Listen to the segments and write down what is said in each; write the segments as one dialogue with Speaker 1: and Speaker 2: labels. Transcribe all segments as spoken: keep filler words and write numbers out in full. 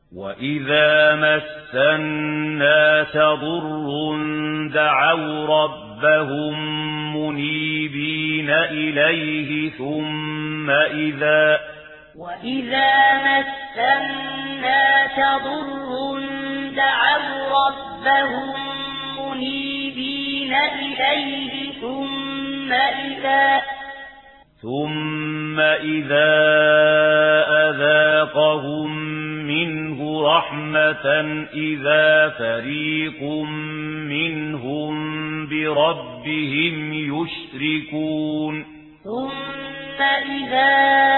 Speaker 1: وَإِذَا مَسَّ النَّاسَ ضُرٌّ دَعَوْا رَبَّهُم مُنِيبِينَ إِلَيْهِ ثُمَّ إِذَا
Speaker 2: وَإِذَا مَسَّ النَّاسَ ضُرٌّ دَعَوْا رَبَّهُم مُنِيبِينَ إِلَيْهِ ثُمَّ إِذَا
Speaker 1: ثُمَّ إِذَا أَذَاقَهُم مِّنْهُ رَحْمَةً إِذَا فَرِيقٌ مِّنْهُم بِرَبِّهِمْ يُشْرِكُونَ
Speaker 2: ثُمَّ إِذَا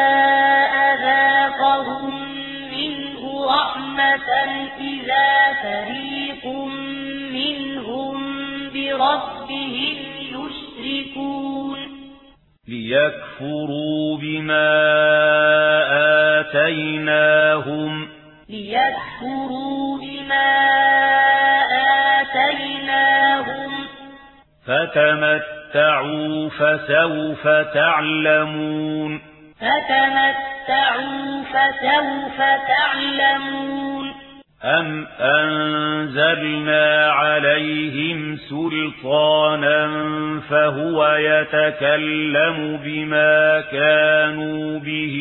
Speaker 2: أَذَاقَهُم مِّنْهُ رَحْمَةً إِذَا فَرِيقٌ مِّنْهُم بِرَبِّهِمْ يُشْرِكُونَ
Speaker 1: لِيَكْفُرُوا بِمَا آتَيْنَاهُمْ
Speaker 2: لِيَكْفُرُوا بِمَا آتَيْنَاهُمْ
Speaker 1: فَتَمَتَّعُوا فَسَوْفَ تَعْلَمُونَ
Speaker 2: فَتَمَتَّعُوا فَسَوْفَ تَعْلَمُونَ
Speaker 1: أَمْ أَنزَلْنَا عَلَيْهِمْ سُلْطَانًا فَهُوَ يَتَكَلَّمُ بِمَا كَانُوا بِهِ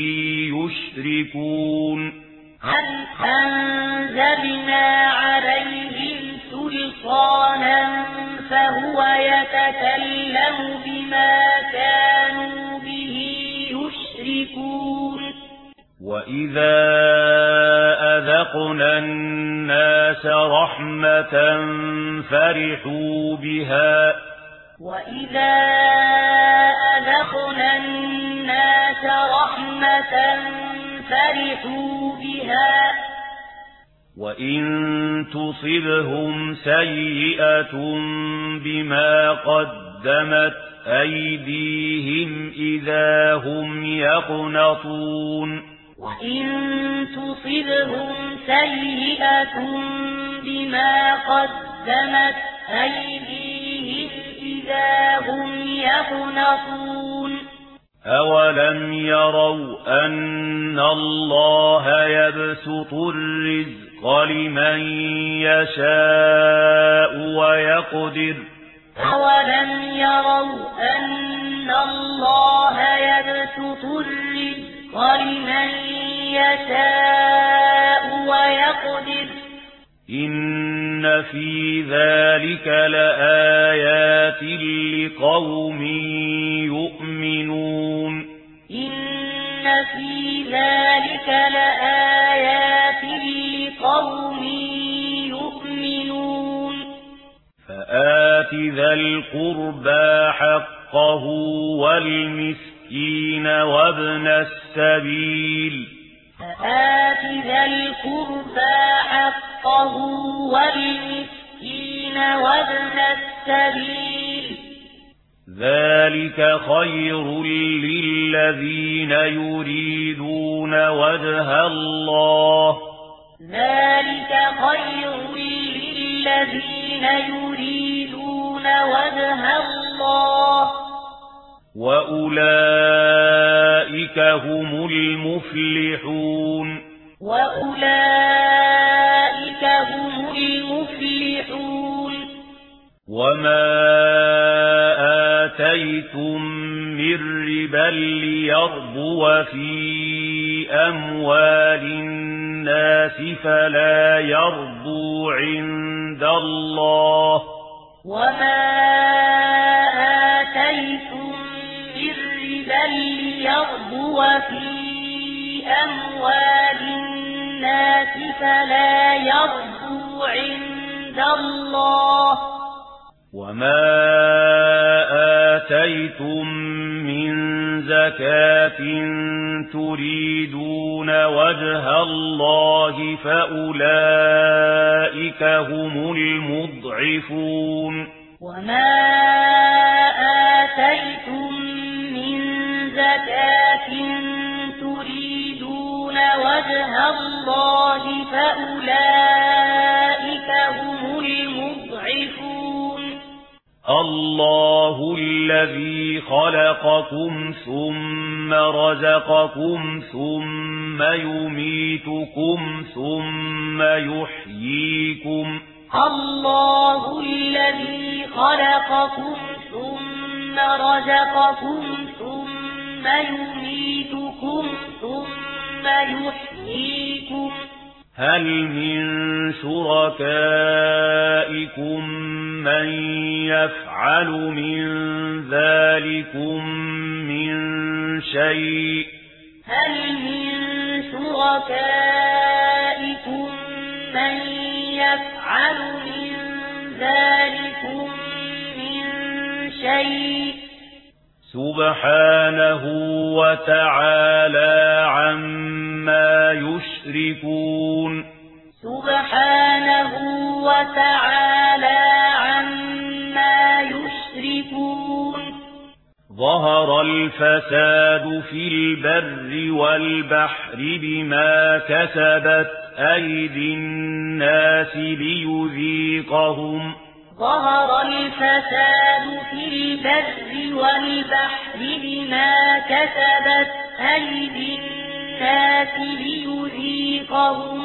Speaker 1: يُشْرِكُونَ
Speaker 2: أَمْ أَنزَلْنَا عَلَيْهِمْ سُلْطَانًا فَهُوَ يَتَكَلَّمُ بِمَا كَانُوا بِهِ يُشْرِكُونَ
Speaker 1: وَإِذَا أَذَقْنَا النَّاسَ رَحْمَةً فَرِحُوا بِهَا
Speaker 2: وَإِذَا أَذَقْنَا النَّاسَ رَحْمَةً فَرِحُوا بِهَا
Speaker 1: وَإِن تُصِبْهُمْ سَيِّئَةٌ بِمَا قَدَّمَتْ أَيْدِيهِمْ إِذَا هُمْ يَقْنَطُونَ
Speaker 2: وَإِن تُصِبْهُمْ سَيِّئَةٌ بِمَا قَدَّمَتْ أَيْدِيهِمْ إِذَا هُمْ يَقْنَطُونَ
Speaker 1: أَوَلَمْ يَرَوْا أَنَّ اللَّهَ يَبْسُطُ الرِّزْقَ لِمَن يَشَاءُ وَيَقْدِرُ
Speaker 2: أَوَلَمْ يَرَوْا أَنَّ اللَّهَ يَبْسُطُ الرِّزْقَ لِمَن يَشَاءُ وَيَقْدِرُ
Speaker 1: إِنَّ فِي ذَلِكَ لَآيَاتٍ لِقَوْمٍ يُؤْمِنُونَ
Speaker 2: إِنَّ فِي ذَلِكَ لَآيَاتٍ لِقَوْمٍ يُؤْمِنُونَ
Speaker 1: فَآتِ ذَا الْقُرْبَى حَقَّهُ وَالْمِسْكِينَ وَابْنَ السَّبِيلِ
Speaker 2: فَآتِ ذَا الْقُرْبَى حَقَّهُ وَالْمِسْكِينَ وَابْنَ السَّبِيلِ
Speaker 1: ذَلِكَ خَيْرٌ لِّلَّذِينَ يُرِيدُونَ وَجْهَ اللَّهِ
Speaker 2: ذَلِكَ خَيْرٌ لِّلَّذِينَ يُرِيدُونَ وَجْهَ اللَّهِ
Speaker 1: وَأُولَئِكَ هُمُ الْمُفْلِحُونَ
Speaker 2: وَأُولَئِكَ هُمُ الْمُفْلِحُونَ
Speaker 1: وَمَا آتَيْتُم مِّن رِّبًا لِّيَرْبُوَ فِي أَمْوَالِ النَّاسِ فَلَا يَرْبُو عِندَ اللَّهِ
Speaker 2: وَمَا آتَيْتُم مِّن رِّبًا لِّيَرْبُوَ فِي أَمْوَالِ النَّاسِ فَلَا يَرْبُو عِندَ اللَّهِ
Speaker 1: وَمَا آتَيْتُم مِّن زَكَاةٍ تُرِيدُونَ وَجْهَ اللَّهِ فَأُولَئِكَ هُمُ الْمُضْعِفُونَ
Speaker 2: وَمَا آتَيْتُم مِّن زَكَاةٍ تُرِيدُونَ وَجْهَ اللَّهِ فَأُولَئِكَ هُمُ الْمُضْعِفُونَ
Speaker 1: اللَّهُ الَّذِي خَلَقَكُمْ ثُمَّ رَزَقَكُمْ ثُمَّ ثم يميتكم ثم يحييكم
Speaker 2: الله الذي خلقكم ثم رزقكم ثم يميتكم ثم يحييكم
Speaker 1: هل من شركائكم من يفعل من ذلكم من شيء
Speaker 2: هل من شركائكم من يفعل من ذلكم من شيء
Speaker 1: سبحانه وتعالى عما يشركون
Speaker 2: سبحانه وتعالى عما يشركون
Speaker 1: ظهر الفساد في البر والبحر بما كسبت أيدي الناس ليذيقهم
Speaker 2: ظهر الفساد في البر والبحر بما كسبت أيدي الناس ليذيقهم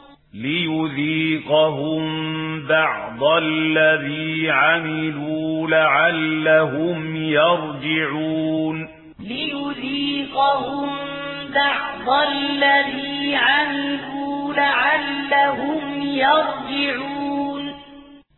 Speaker 1: ليذيقهم بعض الذي عملوا لعلهم يرجعون
Speaker 2: ليذيقهم بعض الذي عملوا لعلهم يرجعون